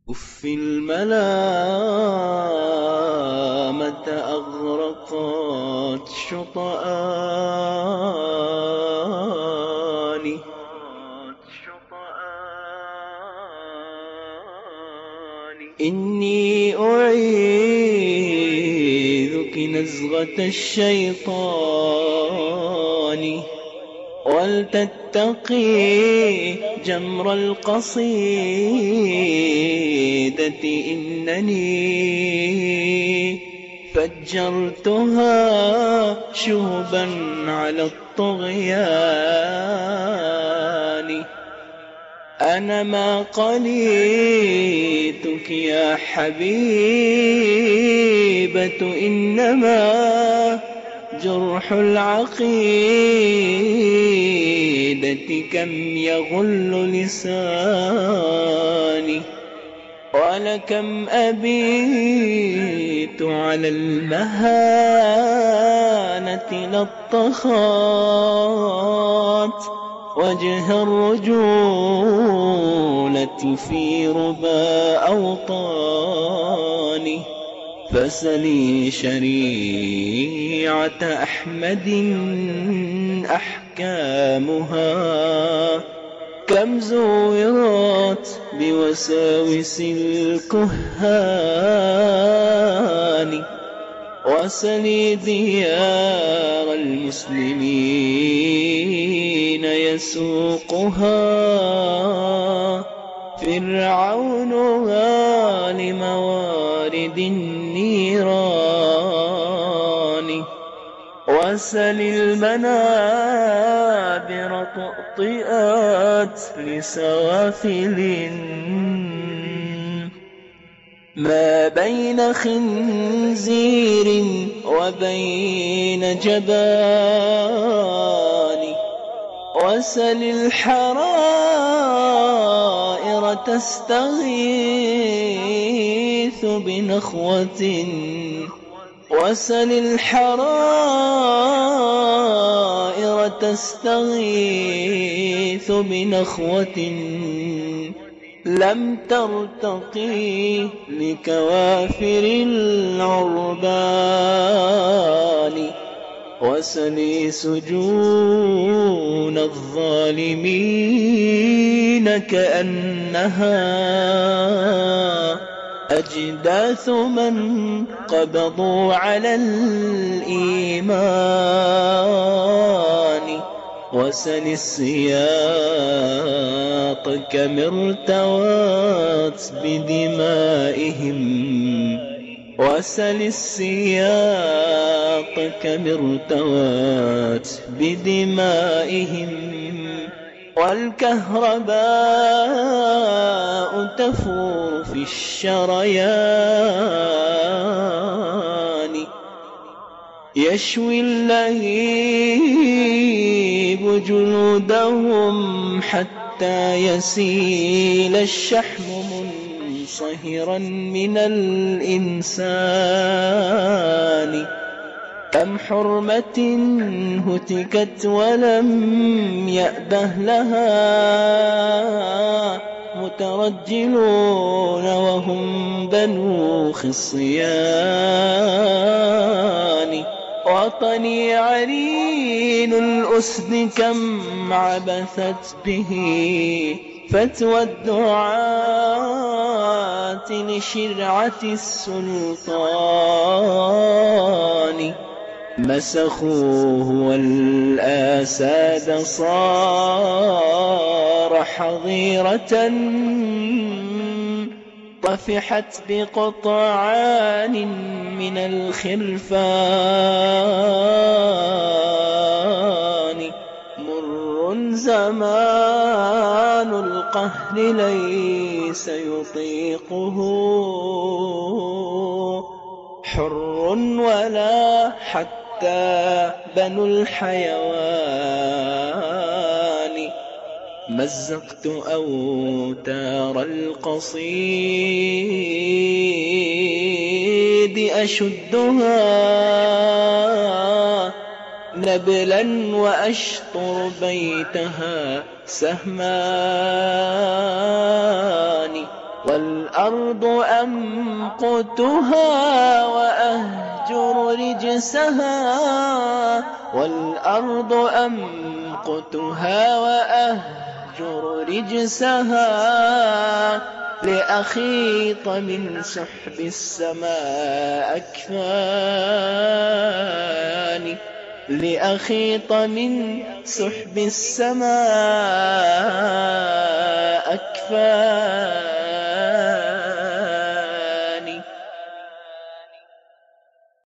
أف الملامة أغرقت شطآني. إني أعيذك نزغة الشيطان ولتتقي جمر القصيدة، إنني فجرتها شهبا على الطغيان. أنا ما قليتك يا حبيبة، إنما جرح العقيدة كم يغل لساني. ولكم أبيت على المهانة لطخات وجه الرجولة في ربا أوطاني. فسلي شريعة أحمد أحكامها كم زورت بوساوس الكهان. وسلي ديار المسلمين يسوقها فرعون لموارد النيران. وسل المنابر طؤطئت لسوافل ما بين خنزير وبين جبان. وسل الحرائر تستغيث بنخوة وسل الحرائر تستغيث بنخوة لم ترتقي لكوافر العربان. وسلي سجون الظالمين كأنها أجداث من قبضوا على الإيمان. وسل السياط كم ارتوت بدمائهم وسل السياط كم ارتوت بدمائهم. والكهرباء تفور في الشريان. يشوي اللهيب جلودهم حتى يسيل الشحم منصهرا من الإنسان. كم حرمة هتكت ولم يأبه لها مترجلون وهم بنو خصيان. وطني عرين الأسد كم عبثت به فتوى الدعاة لشرعة السلطان. مسخوه والآساد صار حظيرة طفحت بقطعان من الخرفان. مر زمان القهر ليس يطيقه حر ولا حتى بنو الحيوان. مزقت أوتار القصيد أشدها نبلا وأشطر بيتها سهمان. والأرض أمقتها وأهجر رجسها، والأرض أمقتها وأهجر رجسها، لأخيط من سحب السماء أكفاني، لأخيط من سحب السماء أكفاني.